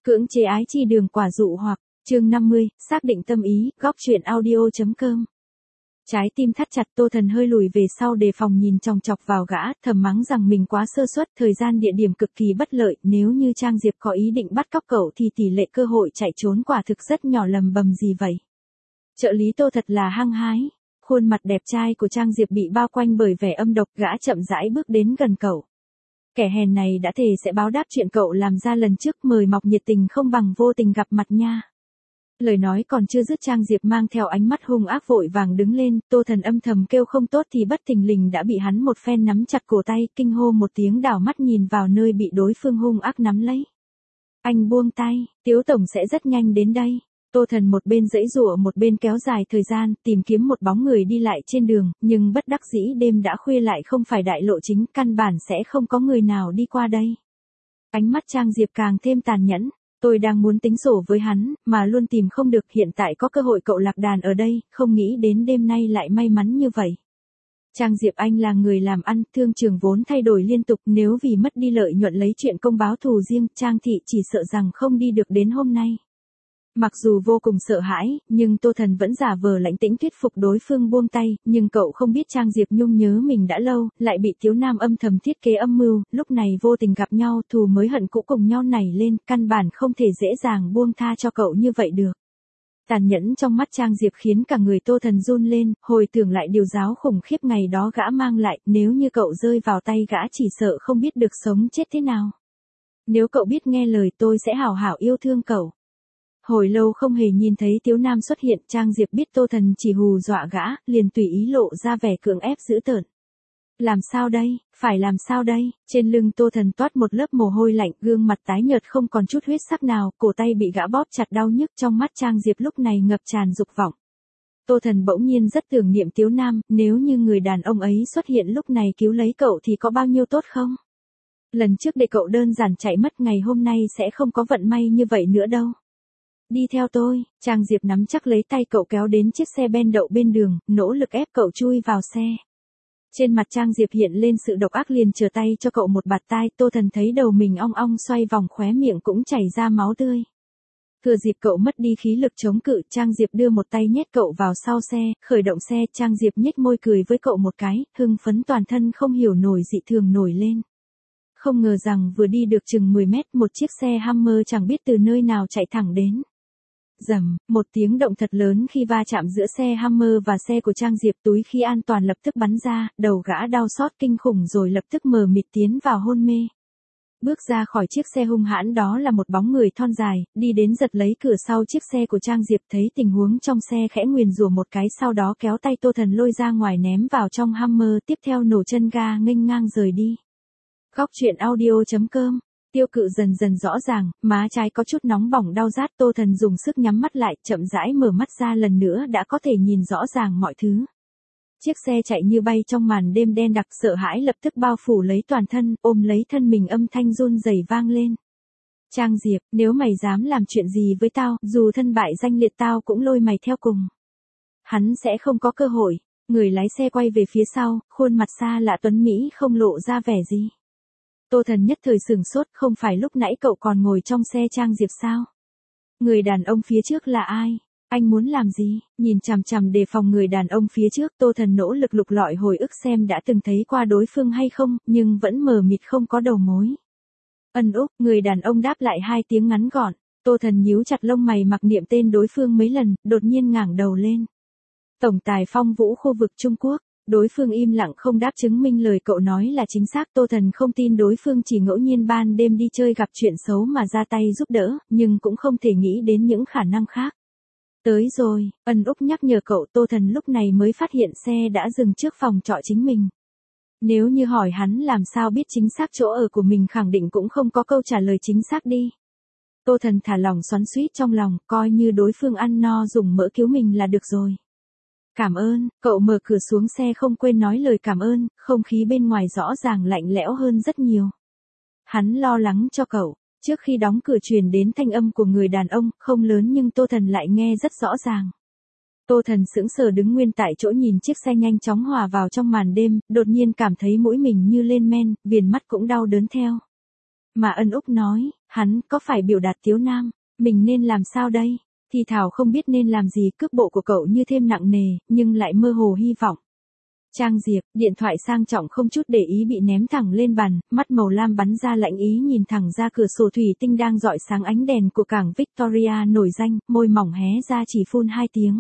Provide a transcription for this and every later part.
Cưỡng chế ái chi đường quả dụ hoặc, chương 50, xác định tâm ý, góc chuyện audio.com. Trái tim thắt chặt, Tô Thần hơi lùi về sau đề phòng nhìn chòng chọc vào gã, thầm mắng rằng mình quá sơ suất, thời gian địa điểm cực kỳ bất lợi, nếu như Trang Diệp có ý định bắt cóc cậu thì tỷ lệ cơ hội chạy trốn quả thực rất nhỏ, lầm bầm gì vậy. Trợ lý Tô thật là hăng hái, khuôn mặt đẹp trai của Trang Diệp bị bao quanh bởi vẻ âm độc, gã chậm rãi bước đến gần cậu. Kẻ hèn này đã thề sẽ báo đáp chuyện cậu làm ra lần trước, mời mọc nhiệt tình không bằng vô tình gặp mặt nha. Lời nói còn chưa dứt, Trang Diệp mang theo ánh mắt hung ác vội vàng đứng lên, Tô Thần âm thầm kêu không tốt thì bất thình lình đã bị hắn một phen nắm chặt cổ tay, kinh hô một tiếng, đảo mắt nhìn vào nơi bị đối phương hung ác nắm lấy. Anh buông tay, Tiếu Tổng sẽ rất nhanh đến đây. Tô Thần một bên giãy giụa một bên kéo dài thời gian, tìm kiếm một bóng người đi lại trên đường, nhưng bất đắc dĩ đêm đã khuya lại không phải đại lộ chính, căn bản sẽ không có người nào đi qua đây. Ánh mắt Trang Diệp càng thêm tàn nhẫn. Tôi đang muốn tính sổ với hắn, mà luôn tìm không được, hiện tại có cơ hội cậu lạc đàn ở đây, không nghĩ đến đêm nay lại may mắn như vậy. Trang Diệp, anh là người làm ăn, thương trường vốn thay đổi liên tục, nếu vì mất đi lợi nhuận lấy chuyện công báo thù riêng, Trang thị chỉ sợ rằng không đi được đến hôm nay. Mặc dù vô cùng sợ hãi, nhưng Tô Thần vẫn giả vờ lãnh tĩnh thuyết phục đối phương buông tay, nhưng cậu không biết Trang Diệp nhung nhớ mình đã lâu, lại bị Tiếu Nam âm thầm thiết kế âm mưu, lúc này vô tình gặp nhau, thù mới hận cũ cùng nhau nảy lên, căn bản không thể dễ dàng buông tha cho cậu như vậy được. Tàn nhẫn trong mắt Trang Diệp khiến cả người Tô Thần run lên, hồi tưởng lại điều giáo khủng khiếp ngày đó gã mang lại, nếu như cậu rơi vào tay gã chỉ sợ không biết được sống chết thế nào. Nếu cậu biết nghe lời tôi sẽ hảo hảo yêu thương cậu. Hồi lâu không hề nhìn thấy Tiếu Nam xuất hiện, Trang Diệp biết Tô Thần chỉ hù dọa gã, liền tùy ý lộ ra vẻ cưỡng ép dữ tợn. Làm sao đây, phải làm sao đây, trên lưng Tô Thần toát một lớp mồ hôi lạnh, gương mặt tái nhợt không còn chút huyết sắc nào, cổ tay bị gã bóp chặt đau nhức, trong mắt Trang Diệp lúc này ngập tràn dục vọng. Tô Thần bỗng nhiên rất tưởng niệm Tiếu Nam, nếu như người đàn ông ấy xuất hiện lúc này cứu lấy cậu thì có bao nhiêu tốt không? Lần trước để cậu đơn giản chạy mất, ngày hôm nay sẽ không có vận may như vậy nữa đâu. Đi theo tôi, Trang Diệp nắm chắc lấy tay cậu kéo đến chiếc xe ben đậu bên đường, nỗ lực ép cậu chui vào xe. Trên mặt Trang Diệp hiện lên sự độc ác, liền trở tay cho cậu một bạt tai, Tô Thần thấy đầu mình ong ong xoay vòng, khóe miệng cũng chảy ra máu tươi. Thừa dịp cậu mất đi khí lực chống cự, Trang Diệp đưa một tay nhét cậu vào sau xe, khởi động xe, Trang Diệp nhếch môi cười với cậu một cái, hưng phấn toàn thân không hiểu nổi dị thường nổi lên. Không ngờ rằng vừa đi được chừng 10 mét, một chiếc xe Hummer chẳng biết từ nơi nào chạy thẳng đến. Rầm, một tiếng động thật lớn khi va chạm giữa xe Hummer và xe của Trang Diệp, túi khí an toàn lập tức bắn ra, đầu gã đau xót kinh khủng rồi lập tức mờ mịt tiến vào hôn mê. Bước ra khỏi chiếc xe hung hãn đó là một bóng người thon dài, đi đến giật lấy cửa sau chiếc xe của Trang Diệp, thấy tình huống trong xe khẽ nguyền rủa một cái, sau đó kéo tay Tô Thần lôi ra ngoài ném vào trong Hummer, tiếp theo nổ chân ga nghênh ngang rời đi. Góc chuyện audio.com. Tiêu cự dần dần rõ ràng, má trái có chút nóng bỏng đau rát, Tô Thần dùng sức nhắm mắt lại, chậm rãi mở mắt ra, lần nữa đã có thể nhìn rõ ràng mọi thứ. Chiếc xe chạy như bay trong màn đêm đen đặc, sợ hãi lập tức bao phủ lấy toàn thân, ôm lấy thân mình, âm thanh run rẩy vang lên. Trang Diệp, nếu mày dám làm chuyện gì với tao, dù thân bại danh liệt tao cũng lôi mày theo cùng. Hắn sẽ không có cơ hội. Người lái xe quay về phía sau, khuôn mặt xa lạ tuấn Mỹ không lộ ra vẻ gì. Tô Thần nhất thời sửng sốt, không phải lúc nãy cậu còn ngồi trong xe Trang Diệp sao? Người đàn ông phía trước là ai? Anh muốn làm gì? Nhìn chằm chằm đề phòng người đàn ông phía trước, Tô Thần nỗ lực lục lọi hồi ức xem đã từng thấy qua đối phương hay không, nhưng vẫn mờ mịt không có đầu mối. Úc, người đàn ông đáp lại hai tiếng ngắn gọn. Tô Thần nhíu chặt lông mày, mặc niệm tên đối phương mấy lần, đột nhiên ngẩng đầu lên. Tổng tài Phong Vũ khu vực Trung Quốc. Đối phương im lặng không đáp, chứng minh lời cậu nói là chính xác. Tô Thần không tin đối phương chỉ ngẫu nhiên ban đêm đi chơi gặp chuyện xấu mà ra tay giúp đỡ, nhưng cũng không thể nghĩ đến những khả năng khác. Tới rồi, Úc nhắc nhở cậu. Tô Thần lúc này mới phát hiện xe đã dừng trước phòng trọ chính mình. Nếu như hỏi hắn làm sao biết chính xác chỗ ở của mình, khẳng định cũng không có câu trả lời chính xác đi. Tô Thần thả lỏng xoắn xuýt trong lòng, coi như đối phương ăn no dùng mỡ cứu mình là được rồi. Cảm ơn, cậu mở cửa xuống xe không quên nói lời cảm ơn, không khí bên ngoài rõ ràng lạnh lẽo hơn rất nhiều. Hắn lo lắng cho cậu, trước khi đóng cửa truyền đến thanh âm của người đàn ông, không lớn nhưng Tô Thần lại nghe rất rõ ràng. Tô Thần sững sờ đứng nguyên tại chỗ, nhìn chiếc xe nhanh chóng hòa vào trong màn đêm, đột nhiên cảm thấy mũi mình như lên men, viền mắt cũng đau đớn theo. Mà Ân Úc nói, hắn có phải biểu đạt Tiếu Nam, mình nên làm sao đây? Thì Thảo không biết nên làm gì, cước bộ của cậu như thêm nặng nề, nhưng lại mơ hồ hy vọng. Trang Diệp, điện thoại sang trọng không chút để ý bị ném thẳng lên bàn, mắt màu lam bắn ra lạnh ý nhìn thẳng ra cửa sổ thủy tinh đang rọi sáng ánh đèn của cảng Victoria nổi danh, môi mỏng hé ra chỉ phun 2 tiếng.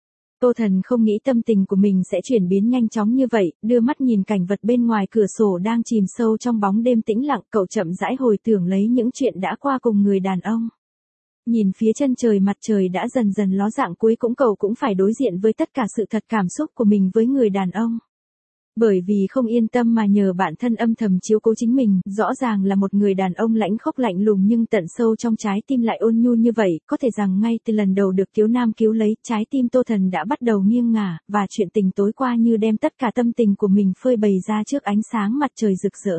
Tô Thần không nghĩ tâm tình của mình sẽ chuyển biến nhanh chóng như vậy, đưa mắt nhìn cảnh vật bên ngoài cửa sổ đang chìm sâu trong bóng đêm tĩnh lặng, cậu chậm rãi hồi tưởng lấy những chuyện đã qua cùng người đàn ông. Nhìn phía chân trời, mặt trời đã dần dần ló dạng, cuối cũng cậu cũng phải đối diện với tất cả sự thật cảm xúc của mình với người đàn ông. Bởi vì không yên tâm mà nhờ bản thân âm thầm chiếu cố chính mình, rõ ràng là một người đàn ông lãnh khốc lạnh lùng nhưng tận sâu trong trái tim lại ôn nhu như vậy, có thể rằng ngay từ lần đầu được Tiếu Nam cứu lấy, trái tim Tô Thần đã bắt đầu nghiêng ngả, và chuyện tình tối qua như đem tất cả tâm tình của mình phơi bày ra trước ánh sáng mặt trời rực rỡ.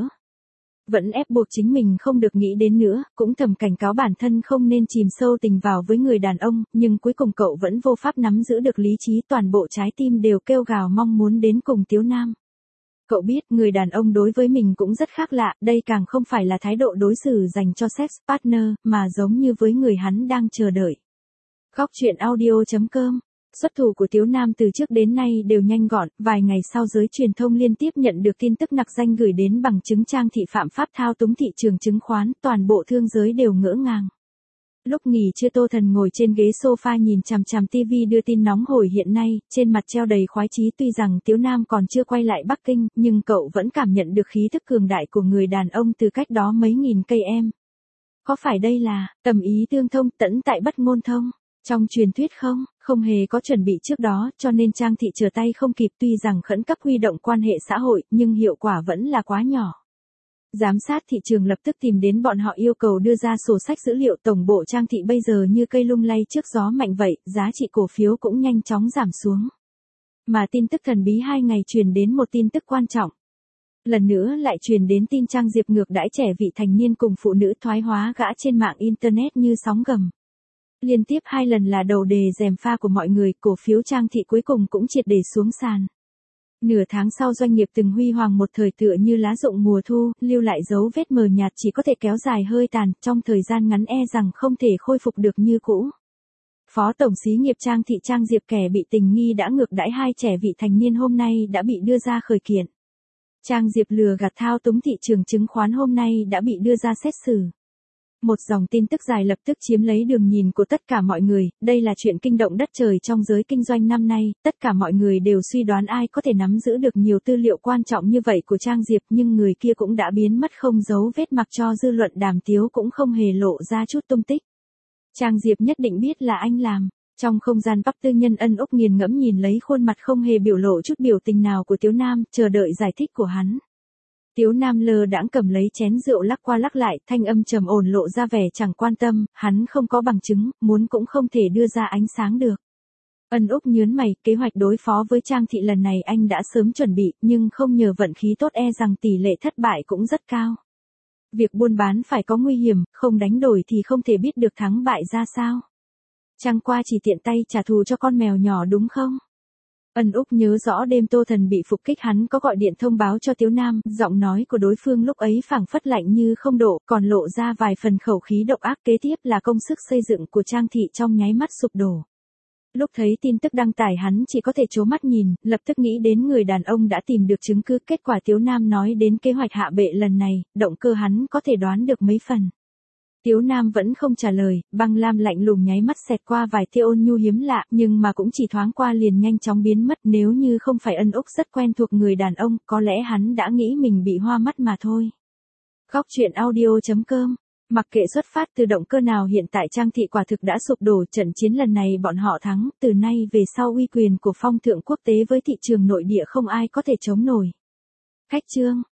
Vẫn ép buộc chính mình không được nghĩ đến nữa, cũng thầm cảnh cáo bản thân không nên chìm sâu tình vào với người đàn ông, nhưng cuối cùng cậu vẫn vô pháp nắm giữ được lý trí, toàn bộ trái tim đều kêu gào mong muốn đến cùng Tiếu Nam. Cậu biết, người đàn ông đối với mình cũng rất khác lạ, đây càng không phải là thái độ đối xử dành cho sex partner, mà giống như với người hắn đang chờ đợi. Góc truyện audio.com. Xuất thủ của Tiếu Nam từ trước đến nay đều nhanh gọn, vài ngày sau giới truyền thông liên tiếp nhận được tin tức nặc danh gửi đến bằng chứng Trang Thị phạm pháp thao túng thị trường chứng khoán, toàn bộ thương giới đều ngỡ ngàng. Lúc nghỉ trưa Tô Thần ngồi trên ghế sofa nhìn chằm chằm TV đưa tin nóng hổi hiện nay, trên mặt treo đầy khoái chí, tuy rằng Tiếu Nam còn chưa quay lại Bắc Kinh, nhưng cậu vẫn cảm nhận được khí thức cường đại của người đàn ông từ cách đó mấy nghìn cây em. Có phải đây là tầm ý tương thông, tẫn tại bất ngôn thông? Trong truyền thuyết không? Không hề có chuẩn bị trước đó, cho nên Trang Thị trở tay không kịp, tuy rằng khẩn cấp huy động quan hệ xã hội, nhưng hiệu quả vẫn là quá nhỏ. Giám sát thị trường lập tức tìm đến bọn họ yêu cầu đưa ra sổ sách dữ liệu, tổng bộ Trang Thị bây giờ như cây lung lay trước gió mạnh vậy, giá trị cổ phiếu cũng nhanh chóng giảm xuống. Mà tin tức thần bí 2 ngày truyền đến một tin tức quan trọng. Lần nữa lại truyền đến tin Trang Diệp ngược đãi trẻ vị thành niên cùng phụ nữ, thoái hóa gã trên mạng Internet như sóng gầm. Liên tiếp 2 lần là đầu đề gièm pha của mọi người, cổ phiếu Trang Thị cuối cùng cũng triệt để xuống sàn. Nửa tháng sau doanh nghiệp từng huy hoàng một thời tựa như lá rụng mùa thu, lưu lại dấu vết mờ nhạt, chỉ có thể kéo dài hơi tàn, trong thời gian ngắn e rằng không thể khôi phục được như cũ. Phó tổng xí nghiệp Trang Thị Trang Diệp, kẻ bị tình nghi đã ngược đãi 2 trẻ vị thành niên, hôm nay đã bị đưa ra khởi kiện. Trang Diệp lừa gạt thao túng thị trường chứng khoán hôm nay đã bị đưa ra xét xử. Một dòng tin tức dài lập tức chiếm lấy đường nhìn của tất cả mọi người, đây là chuyện kinh động đất trời trong giới kinh doanh năm nay, tất cả mọi người đều suy đoán ai có thể nắm giữ được nhiều tư liệu quan trọng như vậy của Trang Diệp, nhưng người kia cũng đã biến mất không dấu vết, mặc cho dư luận đàm tiếu cũng không hề lộ ra chút tung tích. Trang Diệp nhất định biết là anh làm. Trong không gian pub tư nhân, Ân Úc nghiền ngẫm nhìn lấy khuôn mặt không hề biểu lộ chút biểu tình nào của Tiếu Nam, chờ đợi giải thích của hắn. Tiếu Nam lơ đãng cầm lấy chén rượu lắc qua lắc lại, thanh âm trầm ổn lộ ra vẻ chẳng quan tâm, hắn không có bằng chứng, muốn cũng không thể đưa ra ánh sáng được. Ân Úc nhớn mày, kế hoạch đối phó với Trang Thị lần này anh đã sớm chuẩn bị, nhưng không nhờ vận khí tốt e rằng tỷ lệ thất bại cũng rất cao. Việc buôn bán phải có nguy hiểm, không đánh đổi thì không thể biết được thắng bại ra sao. Chẳng qua chỉ tiện tay trả thù cho con mèo nhỏ đúng không? Ân Úc nhớ rõ đêm Tô Thần bị phục kích, hắn có gọi điện thông báo cho Tiếu Nam, giọng nói của đối phương lúc ấy phảng phất lạnh như không độ, còn lộ ra vài phần khẩu khí độc ác. Kế tiếp là công sức xây dựng của Trang Thị trong nháy mắt sụp đổ. Lúc thấy tin tức đăng tải, hắn chỉ có thể trố mắt nhìn, lập tức nghĩ đến người đàn ông đã tìm được chứng cứ, kết quả Tiếu Nam nói đến kế hoạch hạ bệ lần này, động cơ hắn có thể đoán được mấy phần. Tiếu Nam vẫn không trả lời, băng lam lạnh lùng nháy mắt xẹt qua vài tia ôn nhu hiếm lạ, nhưng mà cũng chỉ thoáng qua liền nhanh chóng biến mất. Nếu như không phải Ân Úc rất quen thuộc người đàn ông, có lẽ hắn đã nghĩ mình bị hoa mắt mà thôi. Góc truyện audio.com. Mặc kệ xuất phát từ động cơ nào, hiện tại Trang Thị quả thực đã sụp đổ, trận chiến lần này bọn họ thắng, từ nay về sau uy quyền của phong thượng quốc tế với thị trường nội địa không ai có thể chống nổi. Khách chương.